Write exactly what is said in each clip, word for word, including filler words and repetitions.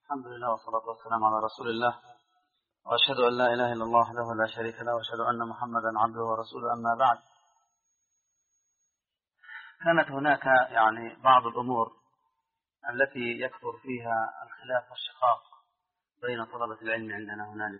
الحمد لله والصلاة والسلام على رسول الله، وأشهد أن لا إله إلا الله وحده لا شريك له، وأشهد أن محمدا عبده ورسوله. أما بعد، كانت هناك يعني بعض الأمور التي يكثر فيها الخلاف والشقاق بين طلبة العلم عندنا هنالك،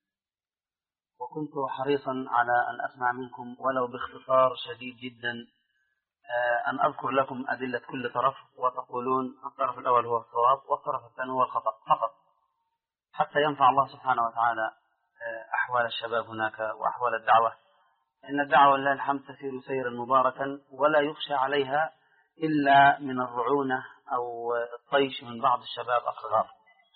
وكنت حريصا على أن أسمع منكم ولو باختصار شديد جدا أن أذكر لكم أدلة كل طرف، وتقولون الطرف الأول هو الصواب والطرف الثاني هو الخطأ فقط، حتى ينفع الله سبحانه وتعالى أحوال الشباب هناك وأحوال الدعوة. إن الدعوة لله الحمد تسير سيرا مباركا، ولا يخشى عليها إلا من الرعونة أو الطيش من بعض الشباب الصغار.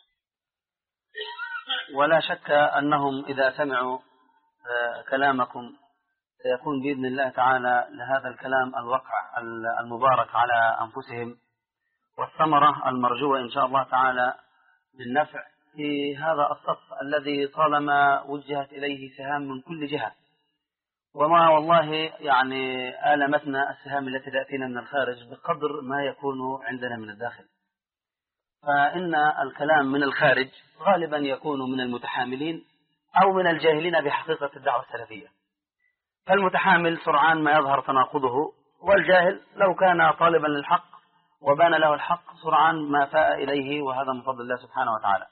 ولا شك أنهم إذا سمعوا كلامكم سيكون بإذن الله تعالى لهذا الكلام الوقع المبارك على أنفسهم، والثمرة المرجوة إن شاء الله تعالى بالنفع في هذا الصف الذي طالما وجهت إليه سهام من كل جهة، وما والله يعني آلمتنا السهام التي تأتينا من الخارج بقدر ما يكون عندنا من الداخل. فإن الكلام من الخارج غالبا يكون من المتحاملين أو من الجاهلين بحقيقة الدعوة السلفية. فالمتحامل سرعان ما يظهر تناقضه، والجاهل لو كان طالبا للحق وبان له الحق سرعان ما فاء إليه، وهذا من فضل الله سبحانه وتعالى.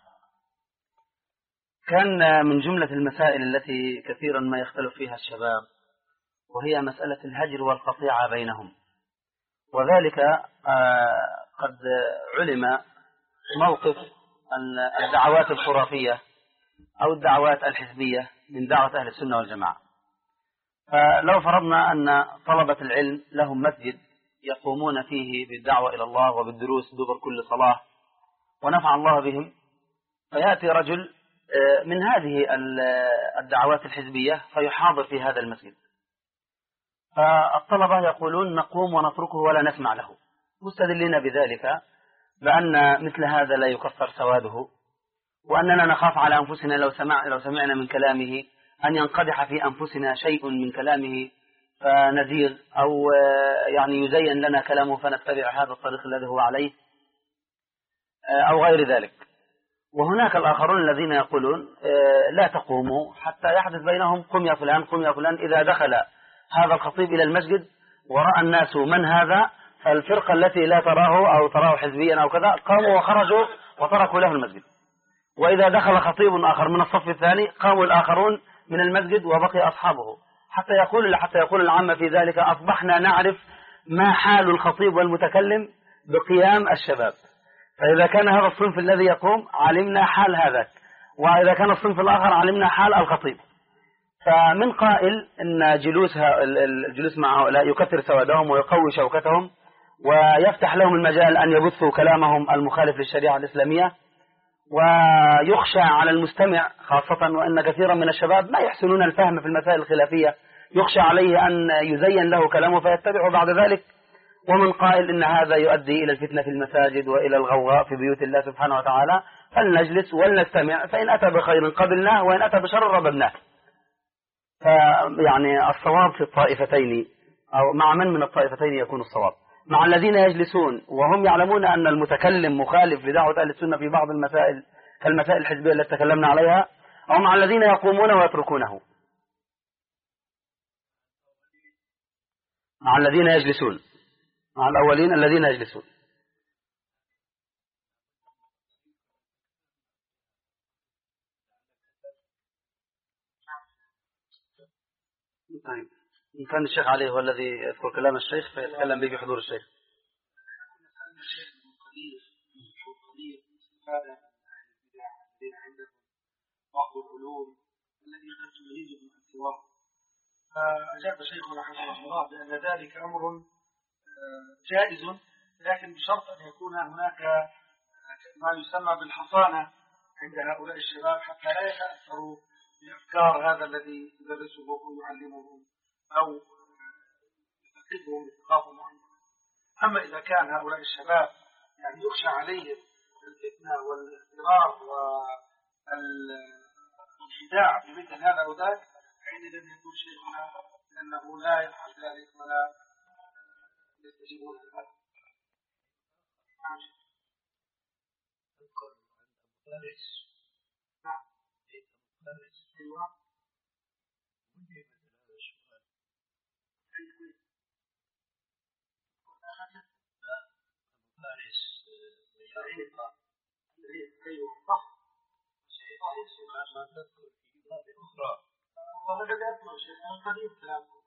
كان من جملة المسائل التي كثيرا ما يختلف فيها الشباب وهي مسألة الهجر والقطيعة بينهم، وذلك قد علم موقف الدعوات الخرافية أو الدعوات الحزبية من دعوة أهل السنة والجماعة. فلو فرضنا أن طلبة العلم لهم مسجد يقومون فيه بالدعوة إلى الله وبالدروس دبر كل صلاة ونفع الله بهم، فيأتي رجل من هذه الدعوات الحزبية فيحاضر في هذا المسجد، فالطلبة يقولون نقوم ونتركه ولا نسمع له، مستدلين بذلك بأن مثل هذا لا يكفر سواده، وأننا نخاف على أنفسنا لو سمع لو سمعنا من كلامه أن ينقدح في أنفسنا شيء من كلامه فنزيغ، أو يعني يزين لنا كلامه فنتبع هذا الطريق الذي هو عليه أو غير ذلك. وهناك الآخرون الذين يقولون لا تقوموا حتى يحدث بينهم قم يا فلان قم يا فلان. إذا دخل هذا الخطيب إلى المسجد ورأى الناس من هذا، فالفرقة التي لا تراه أو تراه حزبيا أو كذا قاموا وخرجوا وتركوا له المسجد. وإذا دخل خطيب آخر من الصف الثاني قاموا الآخرون من المسجد وبقي أصحابه، حتى يقول حتى يقول العامة في ذلك أصبحنا نعرف ما حال الخطيب والمتكلم بقيام الشباب. فإذا كان هذا الصنف الذي يقوم علمنا حال هذاك، وإذا كان الصنف الآخر علمنا حال الخطيب. فمن قائل إن جلوسها الجلوس مع هؤلاء يكثر سوادهم ويقوي شوكتهم ويفتح لهم المجال أن يبثوا كلامهم المخالف للشريعة الإسلامية، ويخشى على المستمع خاصة وأن كثيرا من الشباب ما يحسنون الفهم في المسائل الخلافية، يخشى عليه أن يزين له كلامه فيتبعه بعد ذلك. ومن قائل إن هذا يؤدي إلى الفتنة في المساجد وإلى الغوغاء في بيوت الله سبحانه وتعالى، فلنجلس ولنستمع، فإن أتى بخير قبلناه وإن أتى بشر رددناه. فيعني الصواب في الطائفتين، أو مع من من الطائفتين يكون الصواب؟ مع الذين يجلسون وهم يعلمون أن المتكلم مخالف لدعوة أهل السنة في بعض المسائل كالمسائل الحزبية التي تكلمنا عليها، أو مع الذين يقومون ويتركونه؟ مع الذين يجلسون، مع الأولين الذين يجلسون. طيب، إن كان الشيخ علي هو الذي يذكر كلام الشيخ فيتكلم به بحضور الشيخ. بعض العلوم الذي قد تميز من سواه، فأجاب شيخنا رحمه الله بأن ذلك أمر جائز، لكن بشرط أن يكون هناك ما يسمى بالحصانة عند هؤلاء الشباب حتى لا يتأثروا بأفكار هذا الذي يدرسه ويعلمهم أو يفقدهم بثقافة معينة. أما إذا كان هؤلاء الشباب يعني يخشى عليهم الفتنة والاضطراب والخداع بمثل هذا أو ذاك، حينئذ يقول شيخنا أنه لا يفعل ذلك ولا يستجيبون لهذا. فارس. نعم. فارس. أيوة. وجه مثل هذا السؤال. فارس أيوة صح. ما تذكر في باب أخرى. والله قد أذكر شيء أنا قديم كلامكم.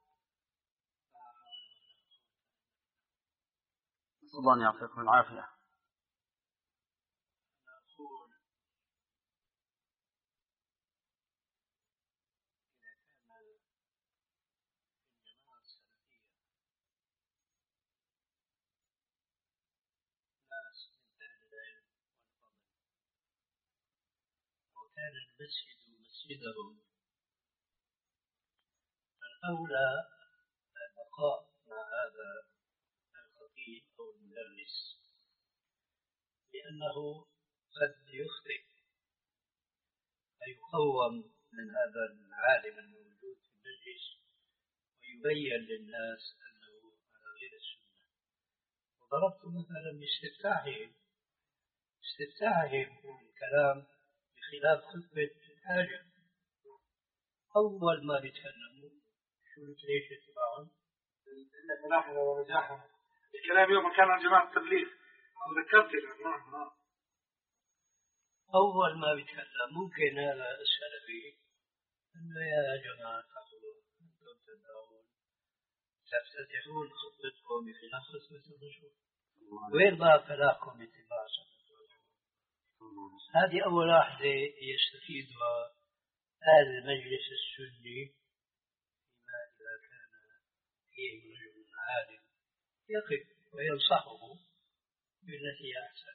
نسأل الله أن يعطيكم العافية. نقول إذا كان الجماعة السلفية ناس من أهل العلم والفضل وكان المسجد مسجدهم فالأولى البقاء مع هذا الخطيب أو المدرس، لأنه قد يخطئ فيقوم من هذا العالم الموجود في المجلس ويبين للناس أنه على غير السنة. وضربت مثلا باستفتاحهم استفتاحهم الكلام بخلاف خطبة الحاجة. أول ما بيتكلموا شو ليش يتبعون؟ إن فلاحنا ونجاحنا. الكلام يوم كان عن جماعة التبليغ. ذكرت نعم نعم. أول ما بيتكلم ممكن هذا السلفي أنه يا جماعة أنتم تدعون تفتتحون خطبتكم بخلاف خطبة الرسول، وين بقى فلاحكم باتباع سنة الرسول؟ هذه أول واحدة يستفيدها هذا المجلس السني فيما إذا كان فيه رجل عالم يقف وينصحه بالتي أحسن.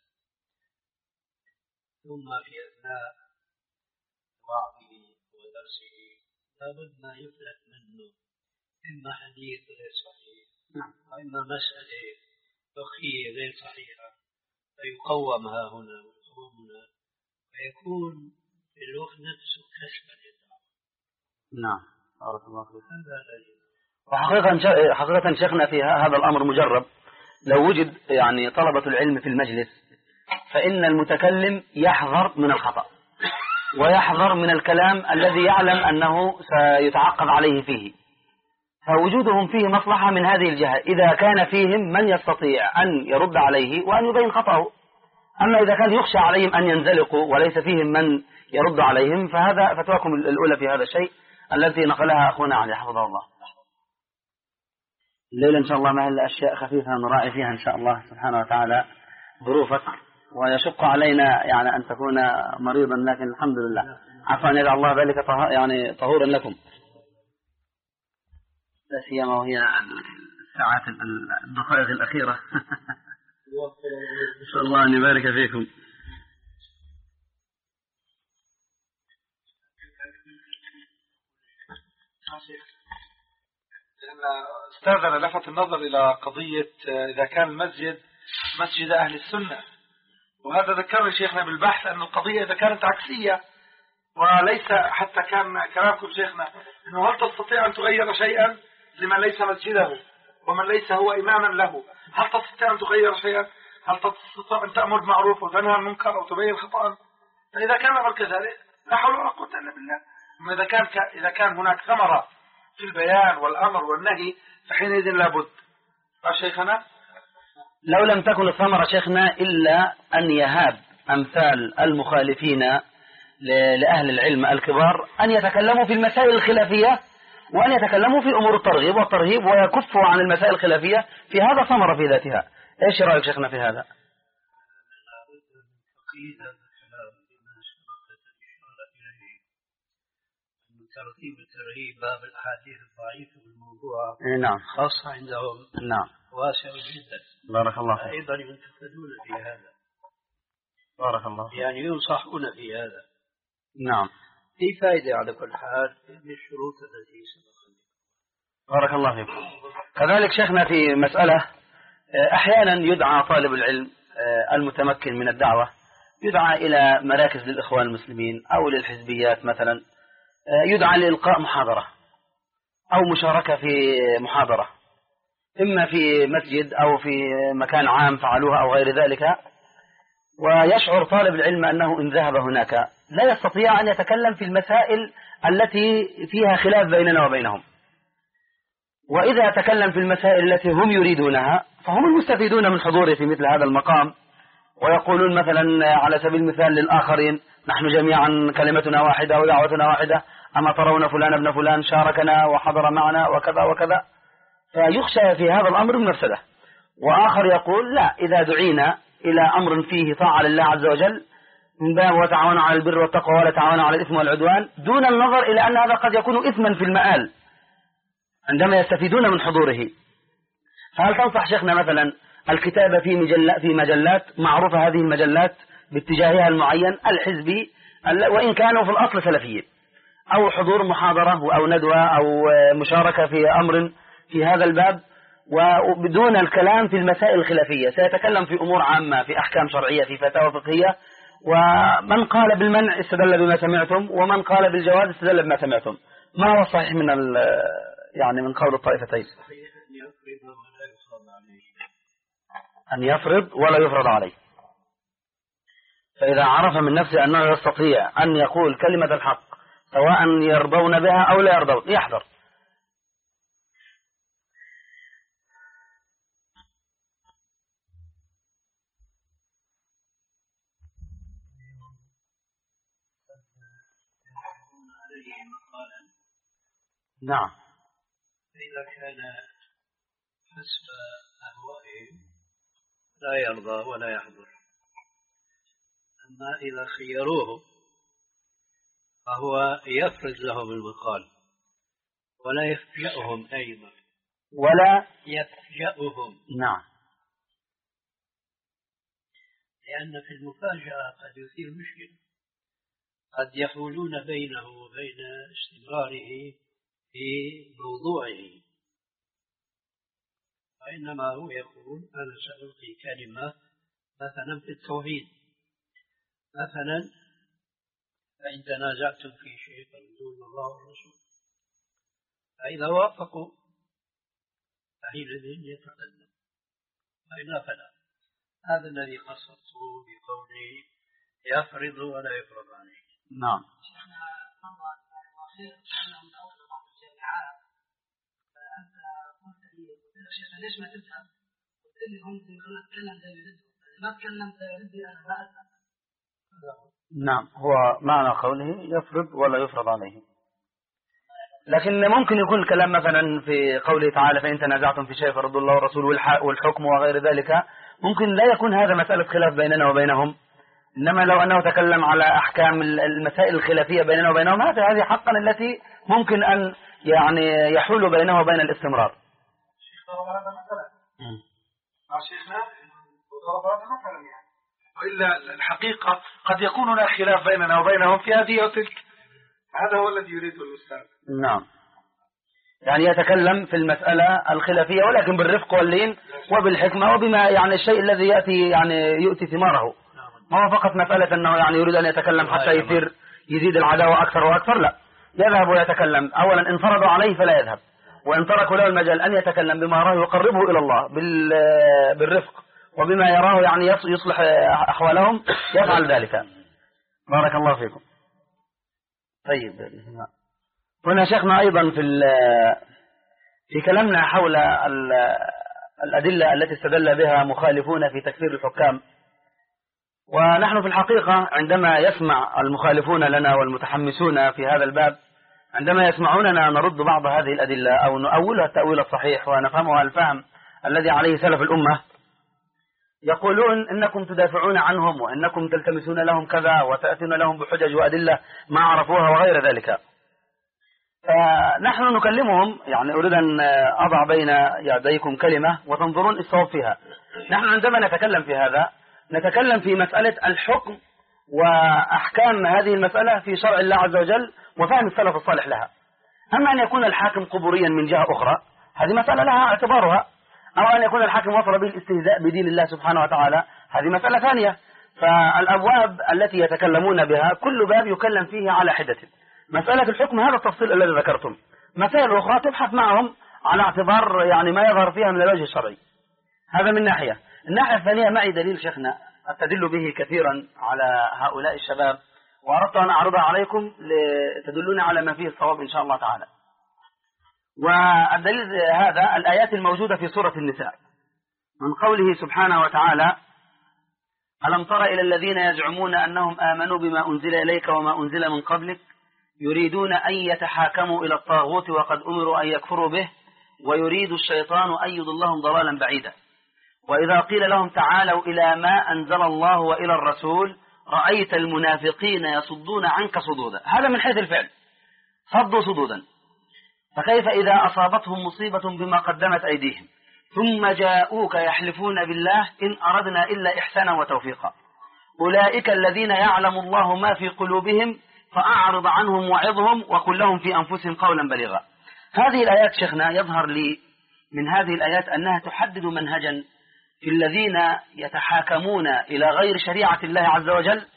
ثم في أثناء وعظه ودرسه لابد ما يفلت منه إما حديث غير صحيح وإما مسألة فقهية غير صحيحة فيقوم ها هنا ويقوم هنا فيكون في الوقت نفسه كشفا للدعوة. نعم بارك الله فيك. هذا الذي وحقيقة حقيقة شيخنا في هذا الأمر مجرب. لو وجد يعني طلبة العلم في المجلس فإن المتكلم يحذر من الخطأ ويحذر من الكلام الذي يعلم أنه سيتعقب عليه فيه، فوجودهم فيه مصلحة من هذه الجهة إذا كان فيهم من يستطيع أن يرد عليه وأن يبين خطأه. أما إذا كان يخشى عليهم أن ينزلقوا وليس فيهم من يرد عليهم فهذا فتواكم الأولى في هذا الشيء التي نقلها أخونا علي حفظه الله. الليلة إن شاء الله ما هي أشياء خفيفة نراعي فيها إن شاء الله سبحانه وتعالى ظروفك، ويشق علينا يعني أن تكون مريضا، لكن الحمد لله عفوا أن يجعل الله ذلك طه... يعني طهورا لكم، لا سيما وهي الساعات الدقائق الأخيرة. نسأل الله أن يبارك فيكم. أستاذنا لفت النظر إلى قضية إذا كان المسجد مسجد أهل السنة، وهذا ذكرني شيخنا بالبحث أن القضية إذا كانت عكسية وليس حتى كان كلامكم شيخنا أنه هل تستطيع أن تغير شيئا لمن ليس مسجده ومن ليس هو إماما له؟ هل تستطيع أن تغير شيئا؟ هل تستطيع أن تأمر بالمعروف وتنهى عن المنكر أو تبين خطأ؟ فإذا كان الأمر كذلك لا حول ولا قوة إلا بالله. أما إذا كان إذا كان هناك ثمرة في البيان والأمر والنهي فحينئذ لابد. شيخنا لو لم تكن الثمرة شيخنا إلا أن يهاب أمثال المخالفين لأهل العلم الكبار أن يتكلموا في المسائل الخلافية وأن يتكلموا في أمور الترغيب والترهيب ويكفوا عن المسائل الخلافية، في هذا ثمرة في ذاتها. إيش رأيك شيخنا في هذا؟ ترتيب الترهيب باب الأحاديث الضعيفة بالموضوع نعم خاصة عندهم نعم واسع جدا. بارك الله فيك. أيضا ينتقدون في هذا. بارك الله فيك. يعني ينصحون في هذا. نعم في فائدة على كل حال من الشروط التي سبقت. بارك الله فيك. كذلك شيخنا في مسألة أحيانا يدعى طالب العلم المتمكن من الدعوة يدعى إلى مراكز للإخوان المسلمين أو للحزبيات مثلا، يدعى لإلقاء محاضرة أو مشاركة في محاضرة إما في مسجد أو في مكان عام فعلوها أو غير ذلك، ويشعر طالب العلم أنه إن ذهب هناك لا يستطيع أن يتكلم في المسائل التي فيها خلاف بيننا وبينهم. وإذا تكلم في المسائل التي هم يريدونها فهم المستفيدون من حضوره في مثل هذا المقام، ويقولون مثلا على سبيل المثال للآخرين نحن جميعا كلمتنا واحدة ودعوتنا واحدة، أما ترون فلان ابن فلان شاركنا وحضر معنا وكذا وكذا، فيخشى في هذا الأمر المفسدة. وآخر يقول لا، إذا دعينا إلى أمر فيه طاعة لله عز وجل من باب وتعاونوا على البر والتقوى ولا تعاونوا على الإثم والعدوان، دون النظر إلى أن هذا قد يكون إثما في المآل عندما يستفيدون من حضوره. فهل تنصح شيخنا مثلا الكتابة في مجلات في مجلات معروفة، هذه المجلات باتجاهها المعين الحزبي وإن كانوا في الأصل سلفيين، أو حضور محاضرة أو ندوة أو مشاركة في أمر في هذا الباب، وبدون الكلام في المسائل الخلافية، سيتكلم في أمور عامة في أحكام شرعية في فتاوى فقهية، ومن قال بالمنع استدل بما سمعتم ومن قال بالجواز استدل بما سمعتم. ما هو الصحيح من يعني من قول الطائفتين؟ أن يفرض ولا يفرض عليه. فإذا عرف من نفسه أنه يستطيع أن يقول كلمة الحق سواء يرضون بها أو لا يرضون يحذر. نعم. إذا كان حسب أهوائهم لا يرضى ولا يحضر، أما إذا خيروه فهو يفرز لهم المقال ولا يفجأهم أيضا، ولا يفجأهم. نعم. لأن في المفاجأة قد يثير مشكلة، قد يحولون بينه وبين استمراره في موضوعه، وإنما هو يقول أنا سألقي كلمة مثلا في التوحيد مثلا، فإن تنازعتم في شيء فردوه الله والرسول، فإذا وافقوا فحينئذ يتقدم، وإلا فلا. هذا الذي قصدته بقولي يفرض ولا يفرض عليه. نعم. فأنت قلت لي يا شيخ ليش ما تذهب؟ قلت لي هم تكلم زي يردوا، ما تكلم زي يردي أنا ما أذهب. نعم، هو معنى قوله يفرض ولا يفرض عليه. لكن ممكن يكون الكلام مثلا في قوله تعالى فإن تنازعتم في شيء فردوا الله والرسول والحكم وغير ذلك، ممكن لا يكون هذا مسألة خلاف بيننا وبينهم، إنما لو أنه تكلم على أحكام المسائل الخلافية بيننا وبينهم، هذه حقا التي ممكن أن يعني يحول بينه وبين الاستمرار. شيخنا هذا مثلا مع شيخنا ضرب هذا مثلا يعني، وإلا الحقيقة قد يكون هناك خلاف بيننا وبينهم في هذه وتلك، هذا هو الذي يريده الأستاذ. نعم، يعني يتكلم في المسألة الخلافية ولكن بالرفق واللين وبالحكمة وبما يعني الشيء الذي يأتي يعني يؤتي ثماره، ما هو فقط مسألة أنه يعني يريد أن يتكلم حتى يصير يزيد العداوة أكثر وأكثر، لا، يذهب ويتكلم. أولا إن فرضوا عليه فلا يذهب، وإن تركوا له المجال أن يتكلم بما يراه يقربه إلى الله بالرفق وبما يراه يعني يصلح أحوالهم يفعل ذلك. بارك الله فيكم. طيب، هنا شيخنا أيضا في في كلامنا حول الأدلة التي استدل بها مخالفون في تكفير الحكام، ونحن في الحقيقة عندما يسمع المخالفون لنا والمتحمسون في هذا الباب عندما يسمعوننا نرد بعض هذه الأدلة أو نؤولها التأويل الصحيح ونفهمها الفهم الذي عليه سلف الأمة، يقولون إنكم تدافعون عنهم وإنكم تلتمسون لهم كذا وتأتون لهم بحجج وأدلة ما عرفوها وغير ذلك. فنحن نكلمهم، يعني أريد أن أضع بين يديكم كلمة وتنظرون الصواب فيها. نحن عندما نتكلم في هذا نتكلم في مسألة الحكم وأحكام هذه المسألة في شرع الله عز وجل وفهم السلف الصالح لها. أما أن يكون الحاكم قبوريا من جهة أخرى هذه مسألة لها اعتبارها، أو أن يكون الحاكم وصل به الاستهزاء بدين الله سبحانه وتعالى هذه مسألة ثانية. فالأبواب التي يتكلمون بها كل باب يكلم فيه على حدة. مسألة الحكم هذا التفصيل الذي ذكرتم، مسائل أخرى تبحث معهم على اعتبار يعني ما يظهر فيها من الوجه الشرعي. هذا من ناحية. الناحية الثانية معي دليل شيخنا أستدل به كثيرا على هؤلاء الشباب، وأردت أن أعرضها عليكم لتدلون على ما فيه الصواب إن شاء الله تعالى. والدليل هذا الآيات الموجودة في سورة النساء من قوله سبحانه وتعالى: ألم تر إلى الذين يزعمون أنهم آمنوا بما أنزل إليك وما أنزل من قبلك يريدون أن يتحاكموا إلى الطاغوت وقد أمروا أن يكفروا به ويريد الشيطان أن يضلهم ضلالا بعيدا وإذا قيل لهم تعالوا إلى ما أنزل الله وإلى الرسول رأيت المنافقين يصدون عنك صدودا. هذا من حيث الفعل، صدوا صدودا. فكيف إذا أصابتهم مصيبة بما قدمت أيديهم ثم جاءوك يحلفون بالله إن أردنا إلا إحسانا وتوفيقا أولئك الذين يعلم الله ما في قلوبهم فأعرض عنهم وعظهم وقل لهم في أنفسهم قولا بليغا. هذه الآيات شيخنا يظهر لي من هذه الآيات أنها تحدد منهجا في الذين يتحاكمون إلى غير شريعة الله عز وجل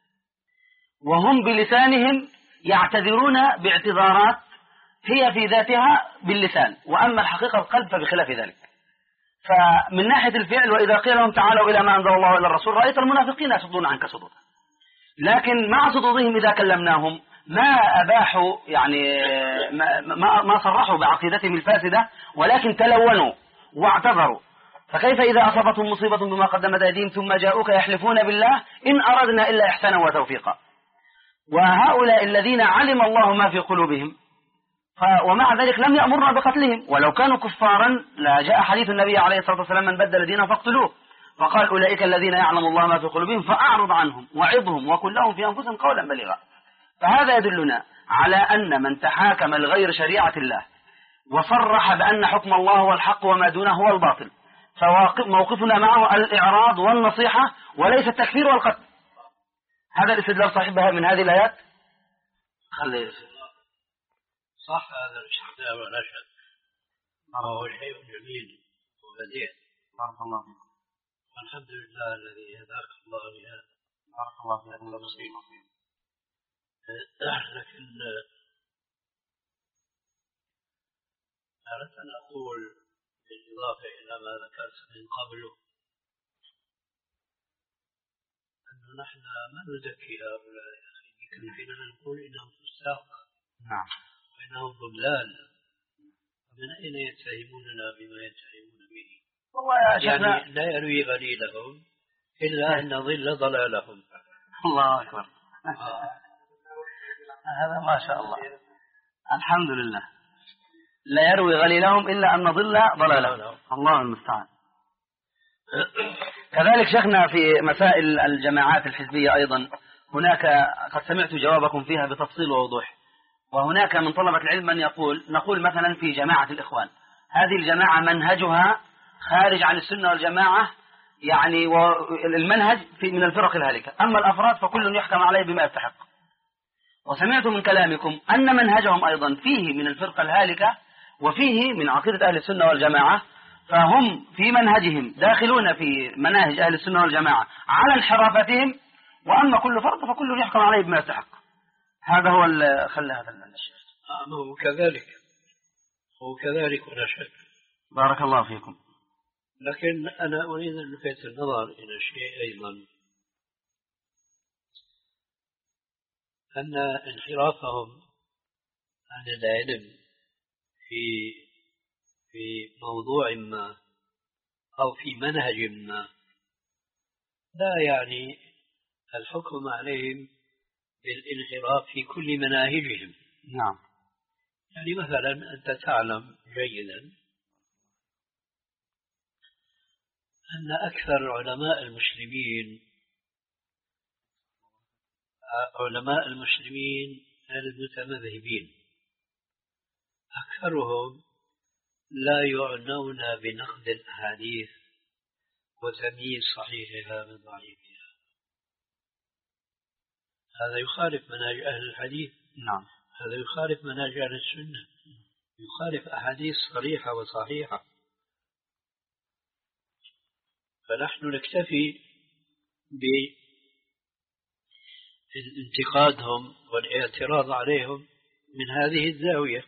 وهم بلسانهم يعتذرون باعتذارات هي في ذاتها باللسان، وأما الحقيقة القلب فبخلاف ذلك. فمن ناحية الفعل وإذا قيل لهم تعالوا إلى ما أنزل الله وإلى الرسول رأيت المنافقين يصدون عنك صدودا، لكن مع صدودهم إذا كلمناهم ما أباحوا يعني ما, ما, ما صرحوا بعقيدتهم الفاسدة ولكن تلونوا واعتذروا. فكيف إذا أصابتهم مصيبة بما قدمت أيديهم ثم جاءوك يحلفون بالله إن أردنا إلا إحسانا وتوفيقا. وهؤلاء الذين علم الله ما في قلوبهم ومع ذلك لم يأمرنا بقتلهم، ولو كانوا كفارا لجاء حديث النبي عليه الصلاة والسلام من بدل دينه فاقتلوه، فقال أولئك الذين يعلم الله ما في قلوبهم فأعرض عنهم وعظهم وقل لهم في أنفسهم قولا بليغا. فهذا يدلنا على أن من تحاكم لغير شريعة الله وصرح بأن حكم الله هو الحق وما دونه هو الباطل فموقفنا معه الإعراض والنصيحة وليس التكفير والقتل. هذا الاستدلال صحيح من هذه الآيات؟ خلي صح هذا الاستدلال ولا شك، وهو شيء جميل وبديع. بارك الله فيك. والحمد لله الذي هداك الله لهذا. بارك الله فيك. لكن أردت أن أقول بالإضافة إلى ما ذكرت من قبله أنه نحن ما نزكي هؤلاء يا أخي، يكفينا نقول إنهم فساق نعم وإنهم ضلال، ومن أين يتهموننا بما يتهمون به؟ يعني لا يروي غليلهم إلا أن ضل ضلالهم. الله أكبر. هذا ما شاء الله الحمد لله. لا يروي غليلهم إلا أن ضل ضلالهم. الله المستعان. كذلك شيخنا في مسائل الجماعات الحزبية أيضا هناك قد سمعت جوابكم فيها بتفصيل ووضوح، وهناك من طلبة العلم من يقول نقول مثلا في جماعة الإخوان هذه الجماعة منهجها خارج عن السنة والجماعة، يعني المنهج في من الفرق الهالكة، أما الأفراد فكل يحكم عليه بما يستحق. وسمعت من كلامكم أن منهجهم أيضا فيه من الفرقة الهالكة وفيه من عقيدة أهل السنة والجماعة، فهم في منهجهم داخلون في مناهج أهل السنة والجماعة على انحرافتهم، وأما كل فرد فكل يحكم عليه بما يستحق. هذا هو اللي خلى هذا الشيء. هو كذلك هو كذلك ولا شك. بارك الله فيكم. لكن أنا أريد أن ألفت النظر إلى شيء أيضا، أن انحرافهم عن العلم في في موضوع ما أو في منهج ما لا يعني الحكم عليهم بالانحراف في كل مناهجهم. نعم. يعني مثلا أنت تعلم جيدا أن أكثر علماء المسلمين علماء المسلمين المتمذهبين أكثرهم لا يعنون بنقد الأحاديث وتمييز صحيحها من ضعيفها. هذا يخالف منهج أهل الحديث. نعم. هذا يخالف منهج أهل السنة، يخالف أحاديث صريحة وصحيحة. فنحن نكتفي بانتقادهم والاعتراض عليهم من هذه الزاوية،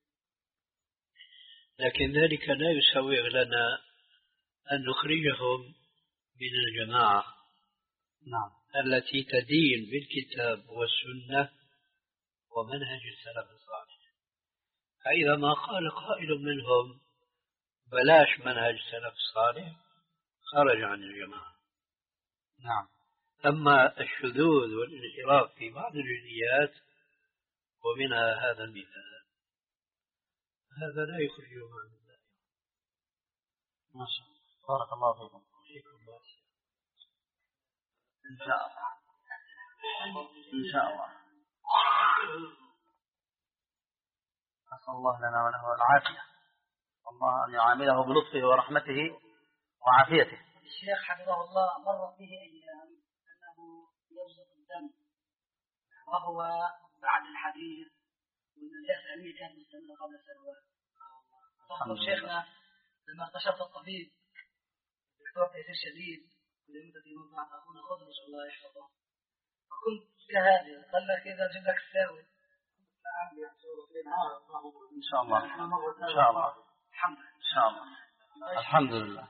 لكن ذلك لا يسوغ لنا أن نخرجهم من الجماعة نعم. التي تدين بالكتاب والسنة ومنهج السلف الصالح. فإذا ما قال قائل منهم بلاش منهج السلف الصالح خرج عن الجماعة. نعم. أما الشذوذ والانحراف في بعض الجزئيات ومنها هذا المثال، هذا لا يخرجه عن الله. ما شاء الله، بارك الله فيكم. إن شاء الله إن شاء الله. أسأل الله لنا وله العافية، الله أن يعامله بلطفه ورحمته وعافيته. الشيخ حفظه الله مر به أيام أنه يبزق الدم وهو بعد الحديث والنجاسة العلمية كانت مستمرة قبل سنوات. تخطب شيخنا لما اكتشفت الطبيب دكتور تيسير شديد لمدة يوم بعد أخونا خضر نسأل الله يحفظه، فكنت كهذه قال لك إذا جبت لك الساوي إن شاء الله إن شاء الله الحمد لله إن شاء الله الحمد لله.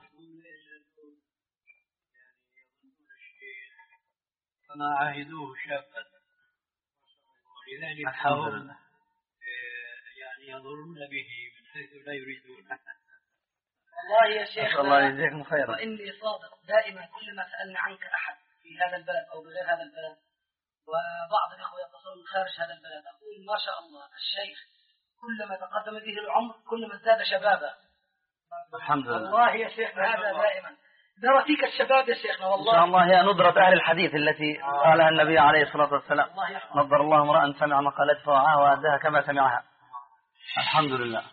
فما عاهدوه شابا، ولذلك الحمد لله يعني يضرون به من حيث لا يريدون. والله يا شيخ الله يجزيكم خيرا. وإني صادق دائما كل ما سألني عنك أحد في هذا البلد أو بغير هذا البلد وبعض الإخوة يتصلون من خارج هذا البلد أقول ما شاء الله الشيخ كلما تقدم به العمر كلما ازداد شبابا. الحمد لله. والله يا شيخ هذا دائما نرى فيك الشباب يا شيخنا والله. إن شاء الله هي ندرة أهل الحديث التي قالها النبي عليه الصلاة والسلام، نظر الله امرأ سمع مقالته فوعاها وأداها كما سمعها. الحمد لله.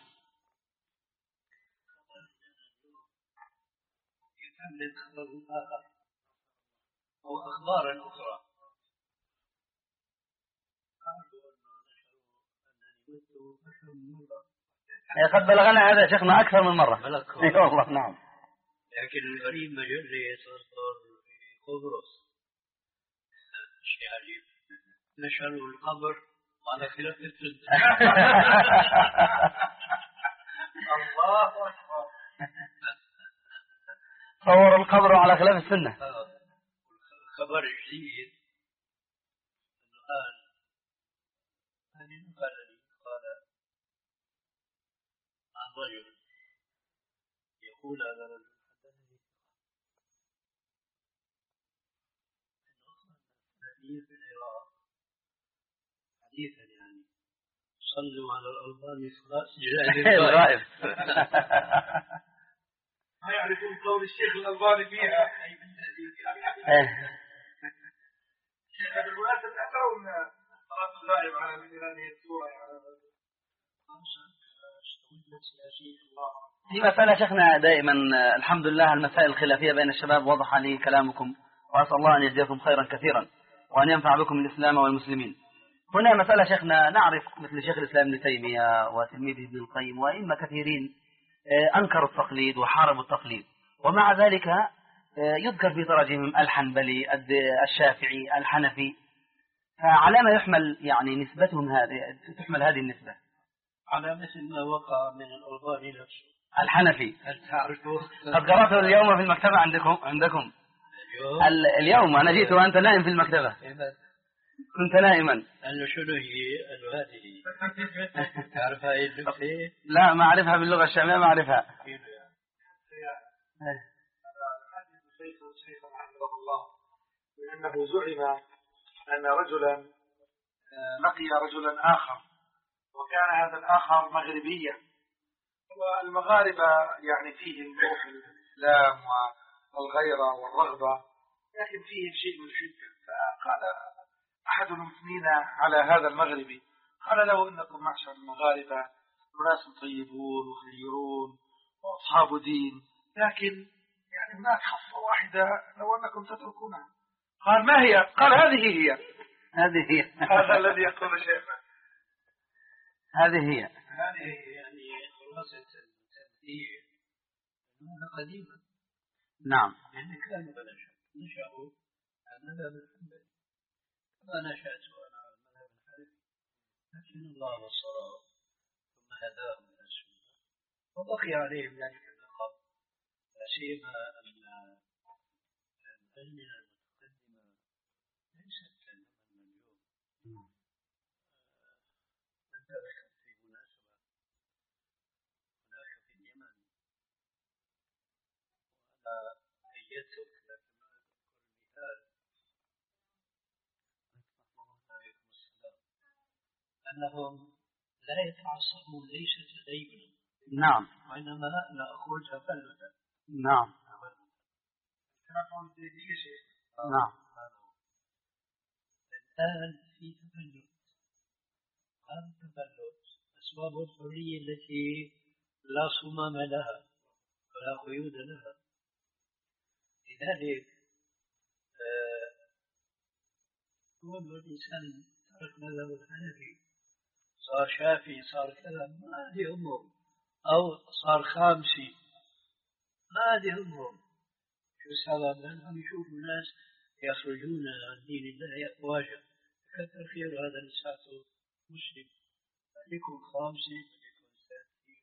أو أخبارا أخرى قد بلغنا هذا شيخنا أكثر من مرة. اي والله. نعم. لكن الغريب مجلة صار في قبرص شيء عجيب، نشروا القبر على خلاف السنة. الله أكبر. صور القبر على خلاف السنة. خبر جديد الآن هذه قال لي قال عن رجل يقول هذا الرجل حدثني أنه في العراق حديثا يعني صلوا على الألباني صلاة الغائب. ما يعرفون قول الشيخ الألباني فيها. شيخ هذا المناسب ترون صلاة الغائب على مثل هذه السورة. في مسألة شيخنا دائما الحمد لله المسائل الخلافية بين الشباب وضح لي كلامكم، وأسأل الله أن يجزيكم خيرا كثيرا وأن ينفع بكم الإسلام والمسلمين. هنا مسألة شيخنا نعرف مثل شيخ الإسلام ابن تيمية وتلميذه ابن القيم وإما كثيرين أنكروا التقليد وحاربوا التقليد، ومع ذلك يذكر في تراجمهم الحنبلي الشافعي الحنفي، فعلى ما يحمل يعني نسبتهم هذه تحمل هذه النسبة؟ على مثل ما وقع من الألباني نفسه الحنفي. هل تعرفه؟ قد قرأته اليوم في المكتبة عندكم عندكم اليوم, اليوم أنا جئت وأنت نائم في المكتبة. كنت نائما. قال له شنو هي؟ قال له هذه تعرفها هي اللغة؟ لا ما أعرفها باللغة الشامية ما أعرفها. شيخا حفظه الله بأنه زعم أن رجلا لقي رجلا آخر وكان هذا الآخر مغربيا، والمغاربة يعني فيهم روح الإسلام والغيرة والرغبة لكن فيهم شيء من الشدة. فقال أحد المسلمين على هذا المغربي قال له إنكم معشر المغاربة ناس طيبون وخيرون وأصحاب دين، لكن يعني هناك خصة واحدة لو أنكم تتركونها. قال ما هي؟ قال هذه هي. هذه هي. هذا الذي يقول شيخنا. هذه هي. هذه يعني خلاصة التمثيل هذا قديما. نعم. لأن كانوا نشأوا على المذهب الحنبلي كما نشأت أنا على المذهب الحنبلي، لكن الله نصره ثم هداهم إلى السنة وبقي عليهم ذلك اللقب، لا سيما أن الأزمنة المتقدمة أنهم لا يتعصبون ليس تدينا. نعم. وإنما نأخذ تفلتا. نعم. نعم. الآن في تفلت. هذا التفلت أسباب الحرية التي لا صمام لها ولا قيود لها. لذلك كون الإنسان ترك مذهب الحنفي صار شافعي صار كذا ما يهمهم، أو صار خامسي ما يهمهم. شو السبب؟ لأنهم يشوفوا ناس يخرجون عن دين الله أفواجا. كثر خير هذا لساته مسلم، يكون خامسي يكون سادسي.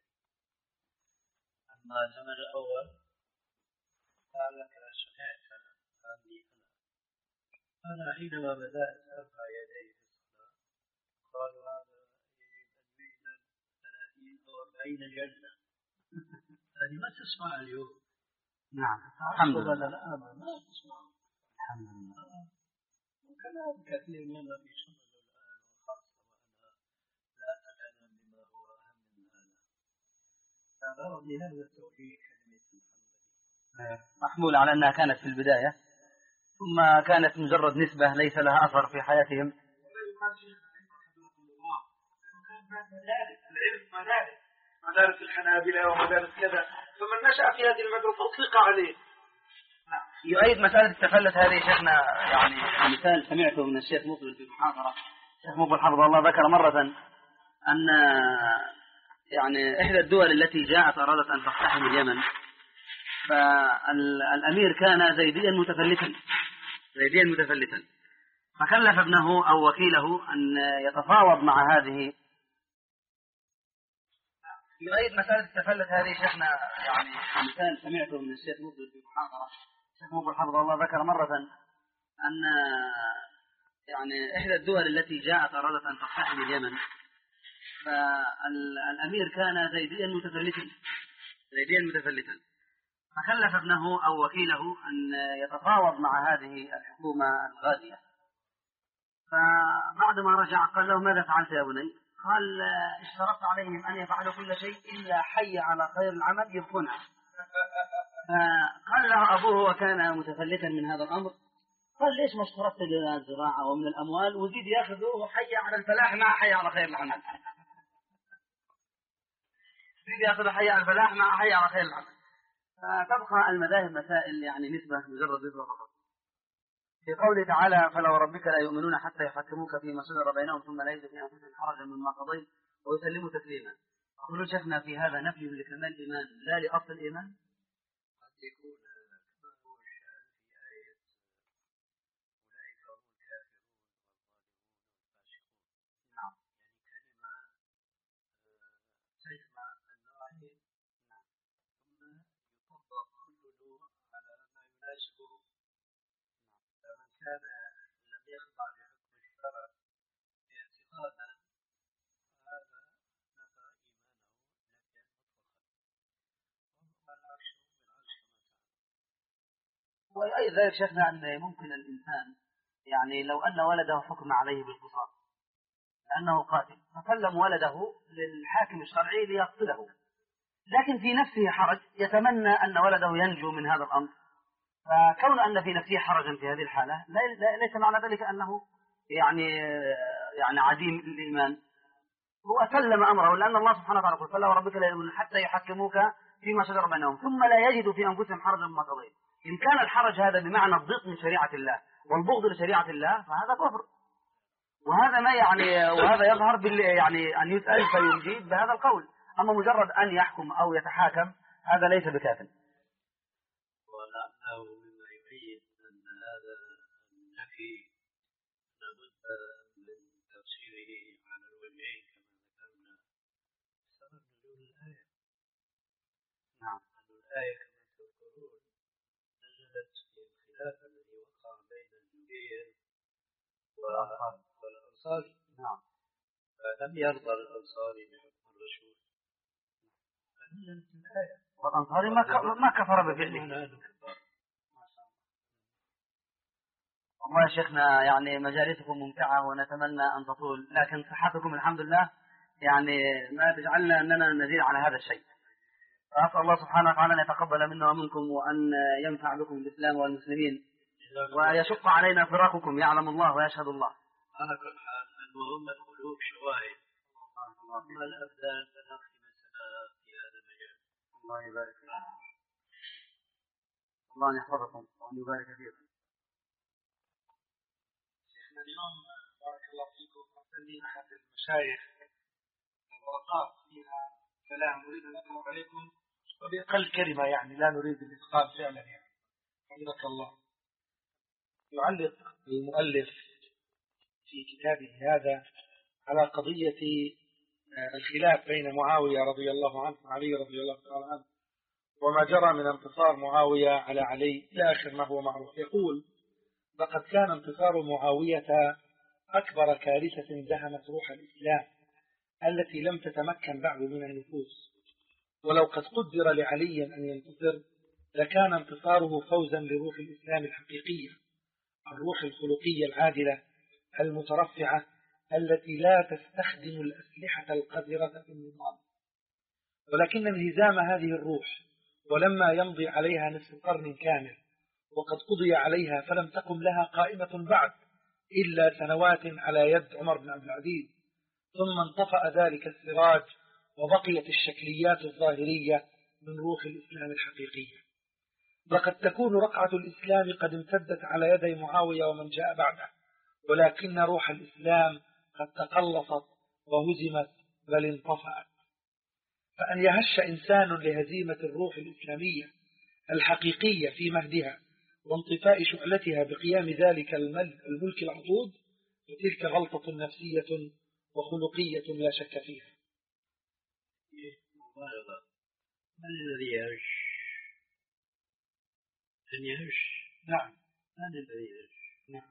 أما الزمن الأول قال لك سمعت عني أنا أنا حينما بدأت أرفع يدي في الصلاة قالوا هذا يريد أن ثلاثين أو أربعين جنة. هذه ما تسمع اليوم. نعم. الحمد لله. الآن ما تسمع. الحمد لله. وكلام كثير مما في سنة الآن وخاصة وأنا لا أتكلم بما هو أهم من هذا. أرى بهذا التوفيق كلمة محمول على أنها كانت في البداية ثم كانت مجرد نسبة ليس لها أثر في حياتهم. العلم مدارس مدارس الحنابلة ومدارس كذا، فمن نشأ في هذه المدرسة أطلق عليه. يؤيد مسألة التفلت هذه شيخنا، يعني مثال سمعته من الشيخ مقبل في محاضرة. الشيخ مقبل حفظه الله ذكر مرة أن يعني إحدى الدول التي جاءت أرادت أن تقتحم اليمن، فالأمير كان زيديا متفلتا زيديا متفلتا فكلف ابنه أو وكيله أن يتفاوض مع هذه. يؤيد مسألة التفلت هذه شيخنا، يعني مثال سمعته من الشيخ مقبل في محاضرة. الشيخ مقبل حفظه الله ذكر مرة أن يعني إحدى الدول التي جاءت أرادت أن تقتحم اليمن، فالأمير كان زيديا متفلتا زيديا متفلتا فكلف ابنه أو وكيله أن يتفاوض مع هذه الحكومة الغازية. فبعد ما رجع قال له ماذا فعلت يا بني؟ قال اشترطت عليهم أن يفعلوا كل شيء إلا حي على خير العمل يبقونها. فقال له أبوه وكان متفلتا من هذا الأمر، قال ليش ما اشترطت للزراعة ومن الأموال وزيد يأخذوا حي على الفلاح مع حي على خير العمل. زيد يأخذوا حي على الفلاح مع حي على خير العمل. فتبقى المذاهب مسائل يعني نسبة مجرد نسبة فقط. في قوله تعالى فلو ربك لا يؤمنون حتى يحكموك فيما شجر بينهم ثم لا يجد في أنفسهم حرجا مما قضيت ويسلموا تسليما. أقول شيخنا في هذا نفي لكمال الإيمان لا لأصل الإيمان. قد يكون كما هو الشأن في آية أولئك هم الكافرون والظالمون والفاسقون. نعم. يعني كلمة تجمع النوعين ثم يطبق كل نوع على ما يناسبه. فمن كان لم يخضع لحكم الشرع اعتقادا فهذا نفى إيمانه نفيا مطلقا، والعكس بالعكس كما تعلم. وأي ذلك شفنا أن ممكن الإنسان يعني لو أن ولده حكم عليه بالقصاص لأنه قاتل فسلم ولده للحاكم الشرعي ليقتله، لكن في نفسه حرج يتمنى أن ولده ينجو من هذا الأمر، فكون أن في نفسه حرجا في هذه الحالة ليس معنى ذلك أنه يعني يعني عديم الإيمان. هو سلم أمره لأن الله سبحانه وتعالى قال فلا وربك لا يؤمنون حتى يحكموك فيما شجر بينهم ثم لا يجدوا في أنفسهم حرجا مما قضيت. إن كان الحرج هذا بمعنى الضيق من شريعة الله والبغض لشريعة الله فهذا كفر، وهذا ما يعني وهذا يظهر بال يعني أن يسأل فيجيب بهذا القول. أما مجرد أن يحكم أو يتحاكم هذا ليس بكاف. ولعله مما يبين أن هذا النفي لابد من تفسيره على الوجهين كما ذكرنا سبب نزول الآية. نعم. أن الآية كما تذكرون نزلت في الخلاف الذي وقع بين الزبير والأنصار. نعم. فلم يرضى الأنصاري بحكم الرسول فنزلت الآية. والأنصاري ما ما كفر بفعله. والله يا شيخنا يعني مجالسكم ممتعة ونتمنى أن تطول، لكن صحتكم الحمد لله يعني ما تجعلنا أننا نزيد على هذا الشيء. فأسأل الله سبحانه وتعالى أن يتقبل منا ومنكم وأن ينفع بكم الإسلام والمسلمين ويشق علينا فراقكم، يعلم الله ويشهد الله. على كل حال المهم القلوب شواهد، أما الأبدان فنقي مثلا في هذا المجال. الله يبارك فيكم، الله يحفظكم وأن يبارك فيكم. شيخنا اليوم بارك الله فيكم أرسلني أحد المشايخ ورقات فيها كلام نريد أن نقرأ عليكم وبأقل كلمة، يعني لا نريد الإتقان فعلا يعني. حفظك الله. يعلق المؤلف في كتابه هذا على قضية الخلاف بين معاوية رضي الله عنه وعلي رضي الله تعالى عنه، وما جرى من انتصار معاوية على علي إلى آخر ما هو معروف. يقول: لقد كان انتصار معاوية أكبر كارثة دهمت روح الإسلام التي لم تتمكن بعد من النفوس، ولو قد قدر لعلي أن ينتصر لكان انتصاره فوزا لروح الإسلام الحقيقية، الروح الخلقية العادلة المترفعة التي لا تستخدم الأسلحة القذرة في النظام. ولكن انهزام هذه الروح ولما يمضي عليها نصف قرن كامل وقد قضي عليها فلم تقم لها قائمة بعد إلا سنوات على يد عمر بن عبد العزيز، ثم انطفأ ذلك السراج وبقيت الشكليات الظاهرية من روح الإسلام الحقيقية. لقد تكون رقعة الإسلام قد امتدت على يدي معاوية ومن جاء بعده، ولكن روح الإسلام قد تقلصت وهزمت بل انطفأت. فأن يهش إنسان لهزيمة الروح الإسلامية الحقيقية في مهدها وانطفاء شعلتها بقيام ذلك الملك العضوض، فتلك غلطة نفسية وخلقية لا شك فيها. من الذي يهش؟ أن يهش. نعم. من الذي يهش؟ نعم.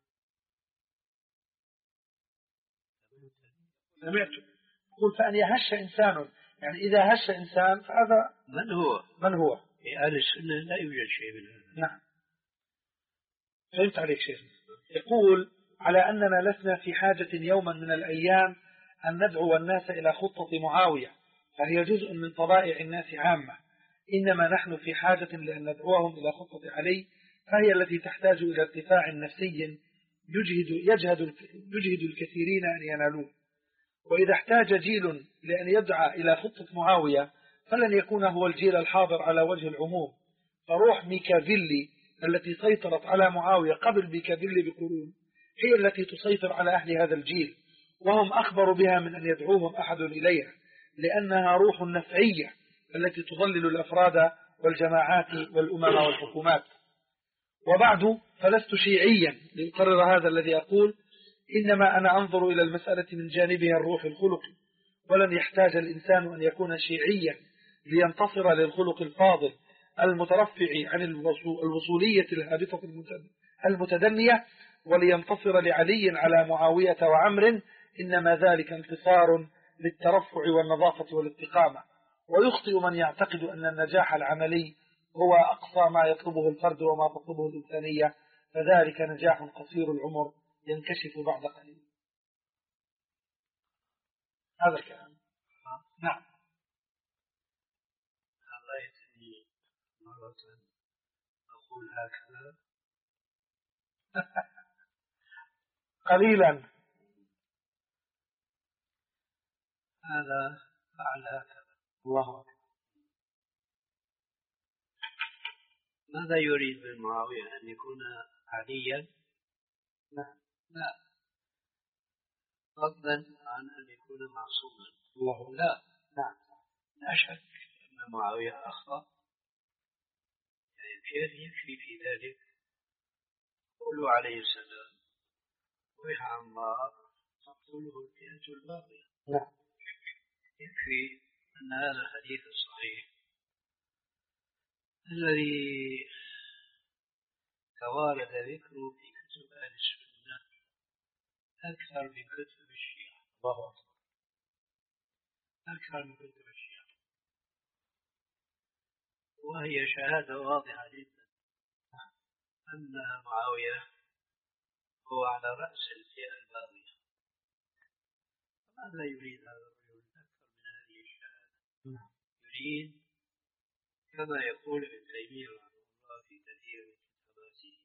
سمعت. قل فأن يهش إنسان، يعني إذا هش إنسان فهذا من هو؟ من هو؟ في أهل السنة لا يوجد شيء من هذا. نعم. فهمت عليك شيخ. يقول: على أننا لسنا في حاجة يوما من الأيام أن ندعو الناس إلى خطة معاوية، فهي جزء من طبائع الناس عامة، إنما نحن في حاجة لأن ندعوهم إلى خطة علي، فهي التي تحتاج إلى ارتفاع نفسي يجهد, يجهد, يجهد الكثيرين أن ينالوه. وإذا احتاج جيل لأن يدعى إلى خطة معاوية فلن يكون هو الجيل الحاضر على وجه العموم، فروح ميكافيلي التي سيطرت على معاوية قبل ميكافيلي بقرون هي التي تسيطر على أهل هذا الجيل، وهم أخبر بها من أن يدعوهم أحد إليها، لأنها روح نفعية التي تظلل الأفراد والجماعات والأمم والحكومات. وبعد فلست شيعيا لأقرر هذا الذي أقول، إنما أنا أنظر إلى المسألة من جانبها الروح الخلقي، ولن يحتاج الإنسان أن يكون شيعيا لينتصر للخلق الفاضل المترفع عن الوصولية الهابطة المتدنية ولينتصر لعلي على معاوية وعمر، إنما ذلك انتصار للترفع والنظافة والاستقامة. ويخطئ من يعتقد أن النجاح العملي هو أقصى ما يطلبه الفرد وما تطلبه الإنسانية، فذلك نجاح قصير العمر ينكشف بعد قليل. هذا الكلام. نعم. خليتني مرة أقول هكذا قليلا. هذا فعل هكذا. الله أكبر. ماذا يريد من معاوية؟ أن يكون عاديا؟ نعم. لا، فضلا عن أن يكون معصوما. الله. لا. نعم. لا شك أن معاوية أخطأ، يعني يكفي في ذلك قولوا عليه السلام: ويح عمار تقتله الفئة الباغية. نعم. يكفي أن هذا الحديث الصحيح الذي توارد ذكره في كتب أهل السنة أكثر من كتب الشيعة. الله أكبر. أكثر من كتب الشيعة، وهي شهادة واضحة جدا أن معاوية هو على رأس الفئة الباغية. ماذا يريد هذا الرجل أكثر من هذه الشهادة؟ يريد كما يقول ابن تيمية رحمه الله في كثير من كتاباته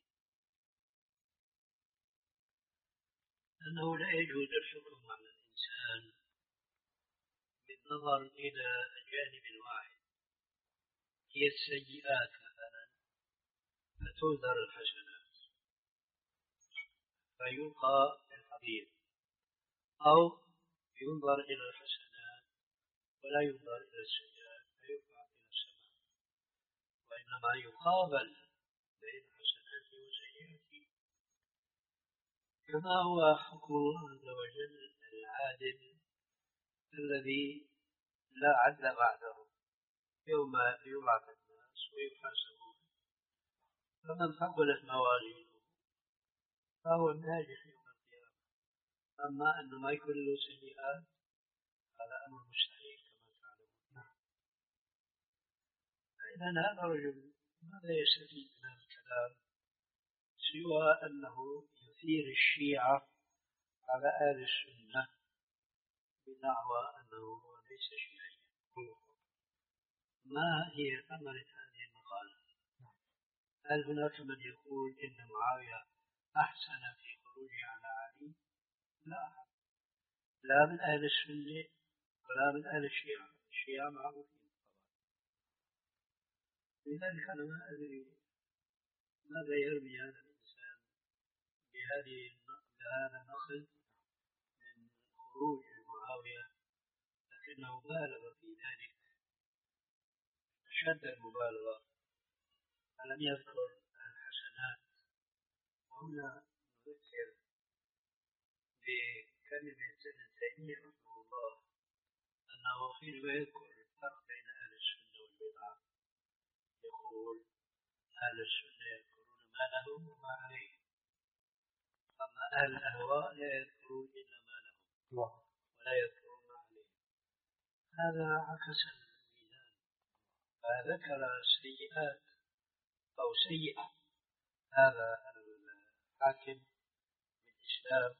أنه لا يجوز الحكم على الإنسان بالنظر إلى جانب واحد، هي السيئات مثلا فتؤذر الحسنات فيلقى في الحضيض، أو ينظر إلى الحسنات ولا ينظر إلى السيئات فيرفع إلى السماء، وإنما يقابل بين حسناته وسيئاته، كما هو حكم الله عز وجل العادل الذي لا عدل بعده يوم يبعث الناس ويحاسبون، فمن ثقلت موازينه فهو الناجح يوم القيامة، أما أنه ما يكون له سيئات هذا أمر مستحيل كما تعلمون. إذن هذا الرجل ماذا يستفيد من هذا الكلام سوى أنه يثير الشيعة على أهل السنة بدعوى أنه ليس شيعيا. ما هي ثمرة هذه المقالة؟ هل هناك من يقول إن معاوية أحسن في خروجه على علي؟ لا، لا من أهل السنة ولا من أهل الشيعة. الشيعة معروفين طبعا. لذلك أنا ما أدري ماذا يرمي هذا الإنسان بهذه بهذا النقل من خروج معاوية، لكنه بالغ في ذلك أشد المبالغة، فلم يذكر الحسنات. وهنا نذكر بكلمة ابن تيمية رحمه الله أنه حينما يذكر الفرق بين أهل السنة والبدعة يقول أهل السنة يذكرون ما لهم وما عليهم، أما أهل الأهواء لا يذكرون إلا ما لهم ولا يذكرون ما عليهم. هذا عكس الميزان، فذكر السيئات أو سيئة هذا الحاكم بالإسلام.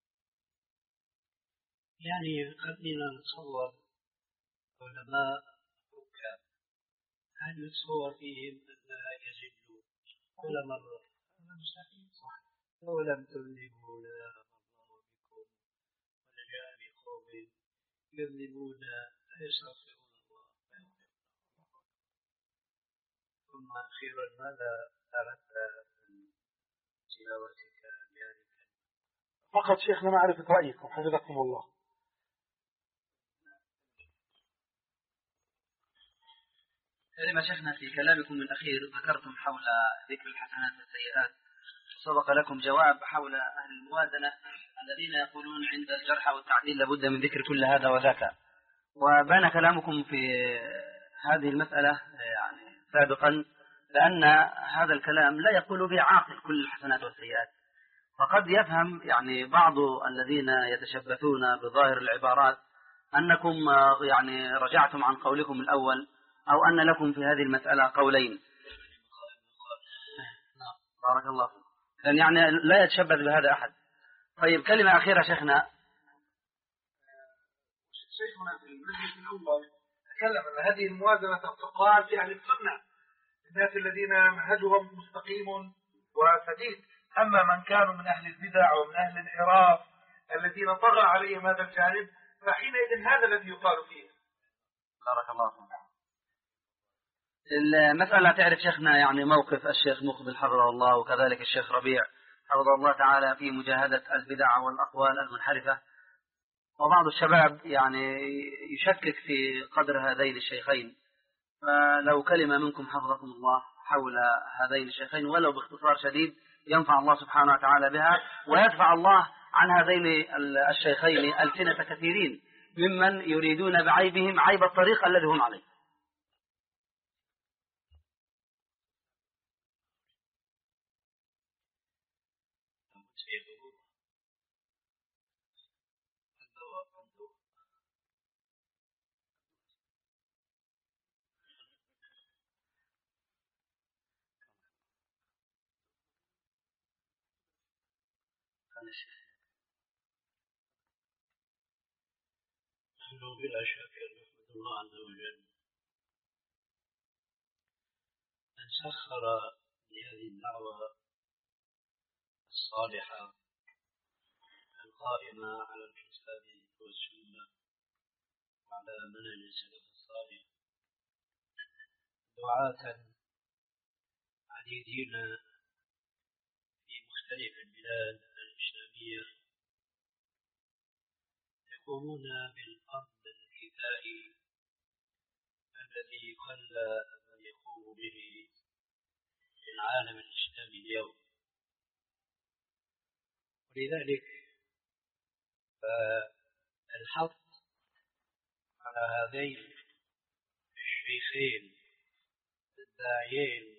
يعني خلينا نتصور علماء حكام، هل يتصور فيهم أنها يزلوا كل مرة؟ هذا مستحيل. لو لم تذنبوا لا أمر الله بكم ولجاء بقوم يذنبون فيستغفرون الله فيغفر الله. ثم أخيرا ماذا أردت من تلاوتك بهذه الكلمة؟ فقط شيخنا معرفة رأيكم حفظكم الله. كلمة شيخنا في كلامكم الأخير ذكرتم حول ذكر الحسنات والسيئات، سبق لكم جواب حول أهل الموازنة الذين يقولون عند الجرح والتعديل لابد من ذكر كل هذا وذاك، وبان كلامكم في هذه المسألة يعني سابقا لأن هذا الكلام لا يقول به عاقل كل الحسنات والسيئات، فقد يفهم يعني بعض الذين يتشبثون بظاهر العبارات أنكم يعني رجعتم عن قولكم الأول أو أن لكم في هذه المسألة قولين. بارك الله فيك. لأن يعني لا يتشبث بهذا أحد. طيب كلمة أخيرة شيخنا. شيخنا في المجلس الأول تكلم أن هذه الموازنة تقال في أهل السنة، الناس الذين منهجهم مستقيم وسديد، أما من كانوا من أهل البدع ومن أهل الانحراف الذين طغى عليهم هذا الجانب فحينئذ هذا الذي يقال فيه. بارك الله فيك. المسألة تعرف شيخنا يعني موقف الشيخ مقبل حفظه الله وكذلك الشيخ ربيع حفظه الله تعالى في مجاهدة البدع والأقوال المنحرفة، وبعض الشباب يعني يشكك في قدر هذين الشيخين، فلو كلمة منكم حفظكم الله حول هذين الشيخين ولو باختصار شديد ينفع الله سبحانه وتعالى بها ويدفع الله عن هذين الشيخين ألسنة كثيرين ممن يريدون بعيبهم عيب الطريق الذي هم عليه. هذا الشيخ؟ نحن بلا شك نحمد الله عز وجل أن سخر لهذه الدعوة الصالحة القائمة على الكتاب والسنة وعلى منهج السلف الصالح دعاة عديدين في مختلف البلاد الإسلامية يقومون بالأمر الكفائي الذي قل من يقوم به في العالم الإسلامي اليوم. ولذلك فالحث على هذين الشيخين الداعيين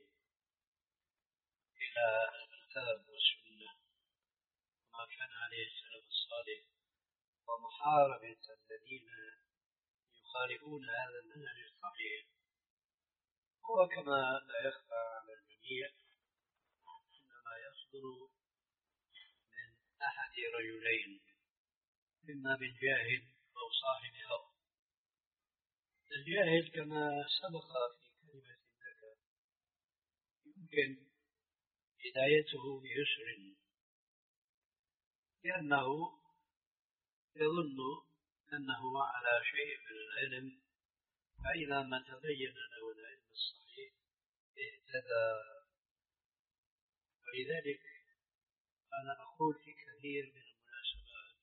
إلى الكتاب والسنة وما كان عليه السلف الصالح ومحاربة الذين يخالفون هذا المنهج الصحيح هو كما لا يخفى على الجميع إنما يصدر من أحد رجلين، إما من جاهل أو صاحب هوى. الجاهل كما سبق في كلمة الذكر يمكن هدايته بيسر لأنه يظن أنه على شيء من العلم، فإذا ما تبين له العلم الصحيح اهتدى. ولذلك أنا أقول في كثير من المناسبات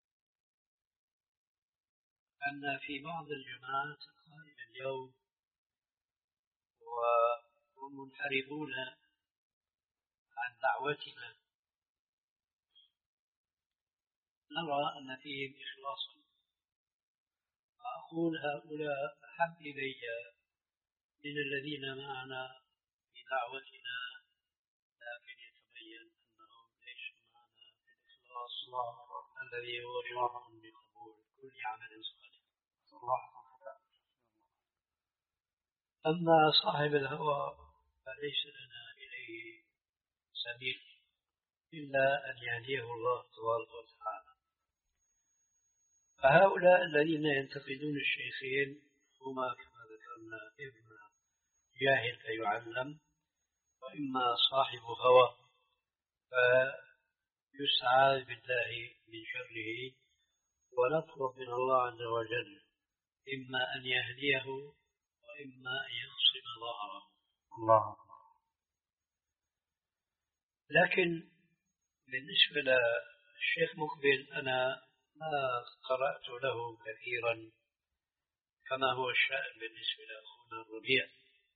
أن في بعض الجماعات القائمة اليوم وهم منحرفون عن دعوتنا نرى أن فيهم إخلاصا، وأقول هؤلاء أحب إلي من الذين معنا في دعوتنا، لكن يتبين أنهم ليسوا معنا في الإخلاص الذي هو شرط بقبول كل عمل صالح. أما صاحب الهوى فليس لنا إليه سبيل إلا أن يهديه الله تبارك وتعالى. فهؤلاء الذين ينتقدون الشيخين هما كما ذكرنا إما جاهل فيعلم وإما صاحب هوى فيستعاذ بالله من شره، ونطلب من الله عز وجل إما أن يهديه وإما أن يخصم ظهره. الله. لكن بالنسبة للشيخ مقبل أنا ما قرأت له كثيرا كما هو الشأن بالنسبة لأخونا الربيع.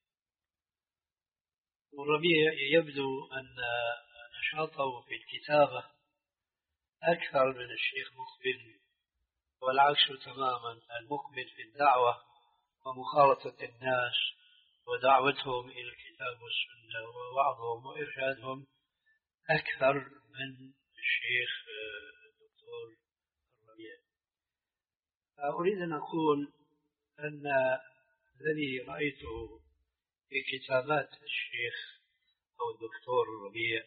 والربيع يبدو أن نشاطه في الكتابة أكثر من الشيخ مقبل، والعكس تماما، المقبل في الدعوة ومخالطة الناس ودعوتهم إلى الكتاب والسنة ووعظهم وإرشادهم أكثر من الشيخ الدكتور الربيع. أريد أن أقول أن الذي رأيته في كتابات الشيخ أو الدكتور الربيع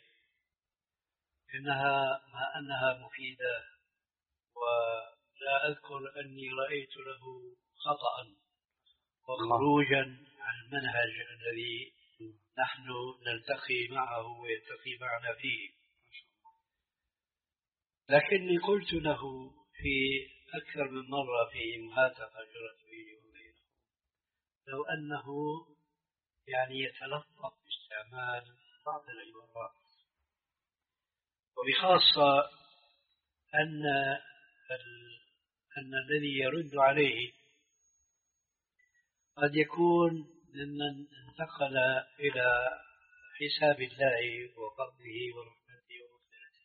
إنها ما أنها مفيدة، ولا أذكر أني رأيت له خطأ وخروجا عن المنهج الذي نحن نلتقي معه ويلتقي معنا فيه. لكني قلت له في أكثر من مرة في مهاتفة جرت بيني وبينه لو أنه يعني يتلطف باستعمال بعض العبارات، وبخاصة أن أن الذي يرد عليه قد يكون ممن انتقل إلى حساب الله وفضله ورحمته ومغفرته،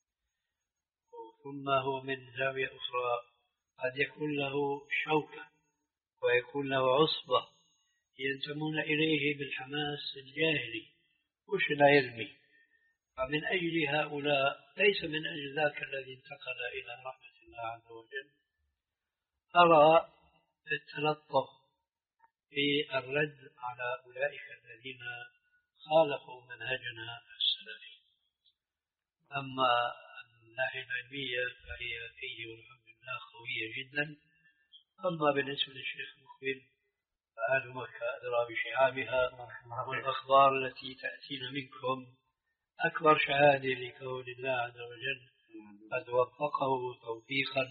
ثم هو من زاوية أخرى قد يكون له شوكة ويكون له عصبة ينتمون إليه بالحماس الجاهلي مش العلمي. فمن أجل هؤلاء ليس من أجل ذاك الذي انتقل إلى رحمة الله عز وجل أرى التلطف في الرد على أولئك الذين خالفوا منهجنا السلفي. أما أن الناحية العلمية فهي فيه والحمد لله قوية جدا. أما بالنسبة للشيخ مقبل فأهل مكة أدرى بشعابها، والأخبار التي تأتينا منكم أكبر شهادة لكون الله عز وجل قد وفقه توفيقا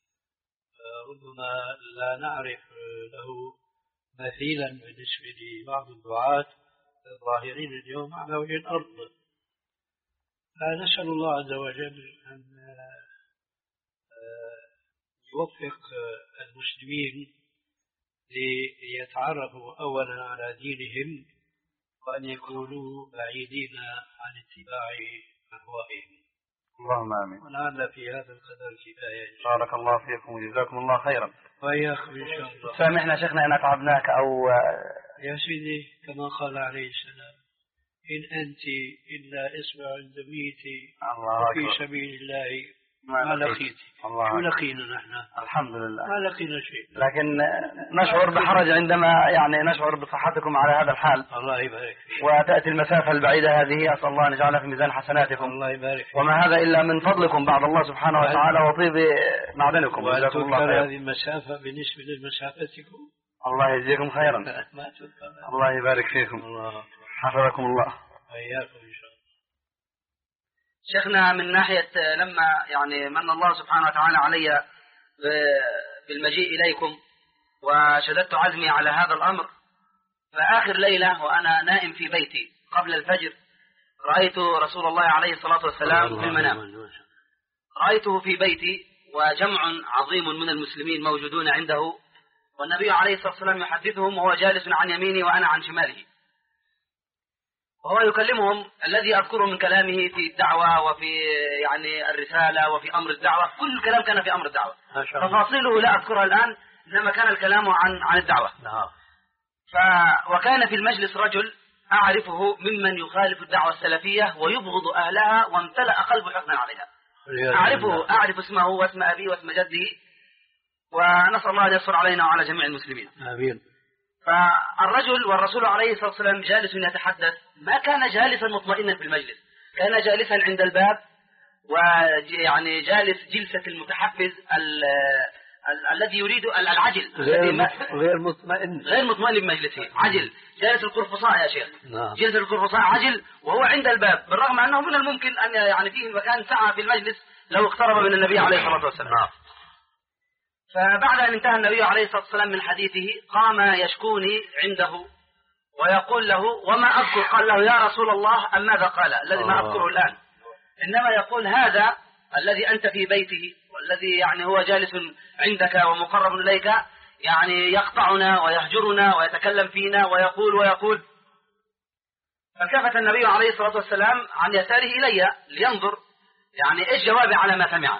ربما لا نعرف له مثيلا بالنسبة لبعض الدعاة الظاهرين اليوم على وجه الأرض. فنسأل الله عز وجل أن يوفق المسلمين ليتعرفوا أولا على دينهم وأن يكونوا بعيدين عن اتباع أهوائهم. اللهم آمين. ونعلم في هذا القدر كفاية. بارك الله فيكم وجزاكم الله خيرا. وإياكم إن شاء الله. سامحنا شيخنا إن أتعبناك أو يا سيدي كما قال عليه السلام إن أنت إلا إصبع عند ميتي وفي سبيل الله ما لقيت. شو لقينا نحن؟ الحمد لله ما لقينا شيء. لكن نشعر بحرج عندما يعني نشعر بصحتكم على هذا الحال. الله يبارك فيك. وتأتي المسافة البعيدة هذه، أسأل الله أن يجعلها في ميزان حسناتكم. الله يبارك فيك. وما هذا إلا من فضلكم بعد الله سبحانه وتعالى وطيب معدنكم. جزاكم الله خيرا. هذه المسافة بالنسبة لمسافتكم. الله يجزيكم خيرا. ما تذكر. الله يبارك فيكم. الله حفظكم الله. وإياكم إن شاء الله. شيخنا من ناحية لما يعني من الله سبحانه وتعالى علي بالمجيء إليكم وشددت عزمي على هذا الأمر، فآخر ليلة وأنا نائم في بيتي قبل الفجر رأيت رسول الله عليه الصلاة والسلام في المنام. رأيته في بيتي وجمع عظيم من المسلمين موجودون عنده، والنبي عليه الصلاة والسلام يحدثهم وهو جالس عن يميني وأنا عن شماله، وهو يكلمهم الذي أذكره من كلامه في الدعوة وفي يعني الرسالة وفي أمر الدعوة. كل الكلام كان في أمر الدعوة، تفاصيله لا أذكرها الآن، إنما كان الكلام عن عن الدعوة. ف وكان في المجلس رجل أعرفه ممن يخالف الدعوة السلفية ويبغض أهلها وامتلأ قلبه حقنا عليها. أعرفه أعرف اسمه واسم أبيه واسم جده، ونسأل الله أن يستر علينا وعلى جميع المسلمين. آمين. فالرجل والرسول عليه الصلاة والسلام جالس يتحدث، ما كان جالسا مطمئنا في المجلس، كان جالسا عند الباب ويعني جالس جلسة المتحفز ال ال الذي يريد العجل، غير, غير مطمئن غير مطمئن بمجلسه، عجل، جالس القرفصاء يا شيخ. نعم. جلسة القرفصاء عجل وهو عند الباب، بالرغم أنه من الممكن أن يعني فيه مكان سعة في المجلس لو اقترب من النبي عليه الصلاة والسلام. نعم. فبعد أن انتهى النبي عليه الصلاة والسلام من حديثه قام يشكوني عنده ويقول له وما أذكر، قال له يا رسول الله أم ماذا قال الذي ما أذكره الآن، إنما يقول هذا الذي أنت في بيته والذي يعني هو جالس عندك ومقرب إليك يعني يقطعنا ويهجرنا ويتكلم فينا ويقول ويقول. فالتفت النبي عليه الصلاة والسلام عن يساره إلي لينظر يعني إيش جوابي على ما سمع.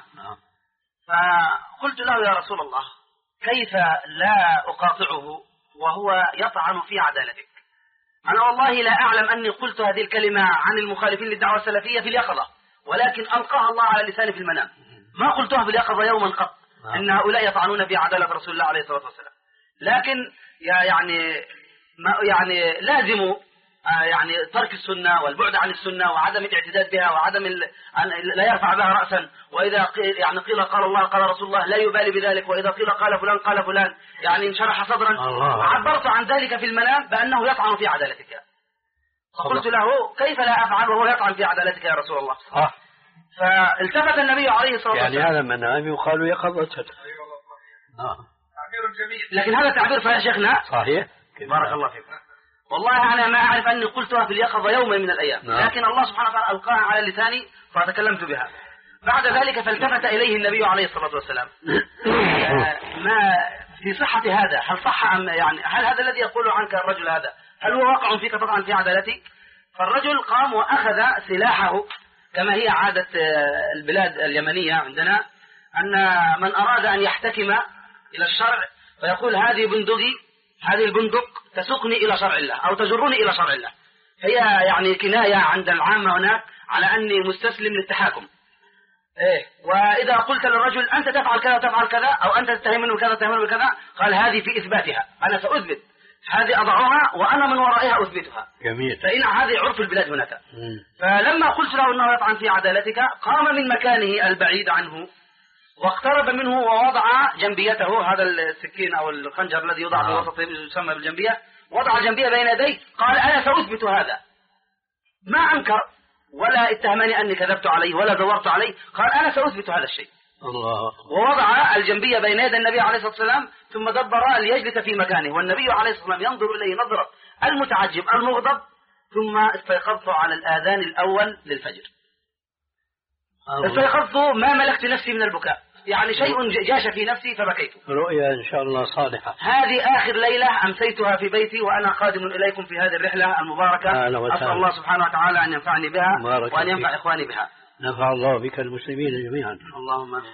فقلت له يا رسول الله كيف لا أقاطعه وهو يطعن في عدالتك؟ أنا والله لا أعلم أني قلت هذه الكلمة عن المخالفين للدعوة السلفية في اليقظة، ولكن ألقاها الله على لساني في المنام، ما قلتها في اليقظة يوما قط إن هؤلاء يطعنون في عدالة رسول الله عليه الصلاة والسلام، لكن يعني ما يعني لازم يعني ترك السنة والبعد عن السنة وعدم الاعتداد بها وعدم لا يرفع بها رأسا، وإذا قيل يعني قيل قال الله قال رسول الله لا يبالي بذلك، وإذا قيل قال فلان قال فلان يعني انشرح صدرا. عبرت عن ذلك في المنام بأنه يطعن في عدالتك، فقلت له كيف لا أفعل وهو يطعن في عدالتك يا رسول الله؟ آه. فالتفت النبي عليه الصلاة والسلام يعني هذا منام يقال يقظة. نعم. تعبير جميل. لكن هذا تعبير يا شيخنا صحيح. بارك الله فيك. والله أنا ما أعرف أني قلتها في اليقظة يوما من الأيام، نعم. لكن الله سبحانه وتعالى ألقاها على لساني فتكلمت بها. بعد ذلك فالتفت إليه النبي عليه الصلاة والسلام ما في صحة هذا؟ هل صح أم يعني هل هذا الذي يقول عنك الرجل هذا هل هو واقع فيك طبعا في عدالتك؟ فالرجل قام وأخذ سلاحه كما هي عادة البلاد اليمنية عندنا، أن من أراد أن يحتكم إلى الشرع فيقول هذه بندقي، هذه البندق تسوقني إلى شرع الله أو تجرني إلى شرع الله، هي يعني كناية عند العامة هناك على أني مستسلم للتحاكم. إيه، وإذا قلت للرجل أنت تفعل كذا تفعل كذا أو أنت تتهمني بكذا تتهمني بكذا، قال هذه في إثباتها، أنا سأثبت هذه أضعها وأنا من ورائها أثبتها. جميل. فإن هذه عرف البلاد هناك. فلما قلت له أنه يطعن في عدالتك قام من مكانه البعيد عنه واقترب منه ووضع جنبيته، هذا السكين أو الخنجر الذي يوضع في وسط يسمى بالجنبية، وضع الجنبية بين يديه، قال أنا سأثبت هذا. ما أنكر ولا اتهمني أني كذبت عليه ولا زورت عليه، قال أنا سأثبت هذا الشيء. الله. ووضع الجنبية بين يدي النبي عليه الصلاة والسلام ثم دبر ليجلس في مكانه، والنبي عليه الصلاة والسلام ينظر إليه نظرة المتعجب المغضب. ثم استيقظت على الآذان الأول للفجر. استيقظت ما ملكت نفسي من البكاء، يعني شيء جاش في نفسي فبكيت. رؤيا إن شاء الله صالحة. هذه آخر ليلة أمسيتها في بيتي وأنا قادم إليكم في هذه الرحلة المباركة. أسأل الله سبحانه وتعالى أن ينفعني بها وأن ينفع إخواني بها. نفع الله بك المسلمين جميعا. اللهم آمين.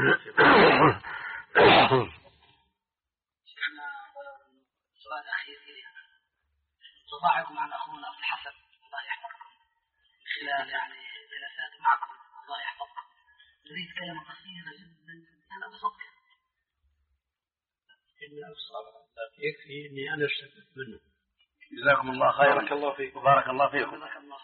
سؤال أخير تضاعكم عن أخونا أبو الحسن الله يحفظكم من خلال يعني جلسات معكم الله يحفظكم. نريد كلمة قصيرة جدا أنا بصدق. إني أصاب يكفي إني أنا اشتكت منه. جزاكم الله خيرا. بارك الله فيكم. بارك الله فيكم.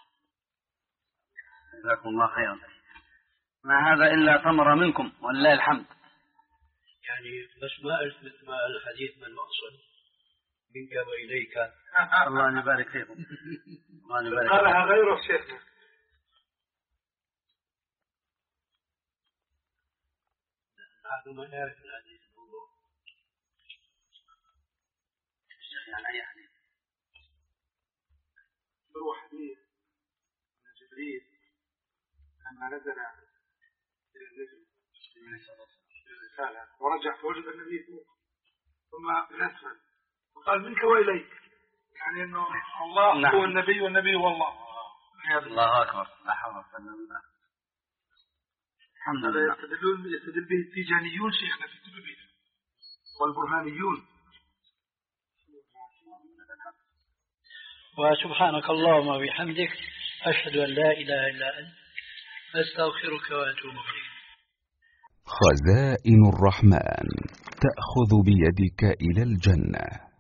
جزاكم الله خيرا. ما هذا إلا ثمرة منكم ولله الحمد. يعني بس ما أثبت ما الحديث من المقصود منك وإليك. الله يبارك فيكم. الله يبارك. قالها غيره شيخنا. هذا ما يعرف الحديث الموضوع. يعني أي حديث. هو حديث من جبريل لما نزل إلى النجم الرسالة ورجع فوجد النبي فوق ثم من أسفل وقال منك وإليك، يعني أنه الله نعم. هو النبي والنبي هو الله. الله أكبر. لا حول ولا قوة إلا بالله. الحمد لله. يستدلون يستدل به التيجانيون شيخنا في التببيت والبرهانيون. وسبحانك اللهم وبحمدك أشهد أن لا إله إلا أنت أستغفرك وأتوب إليك. خزائن الرحمن تأخذ بيدك إلى الجنة.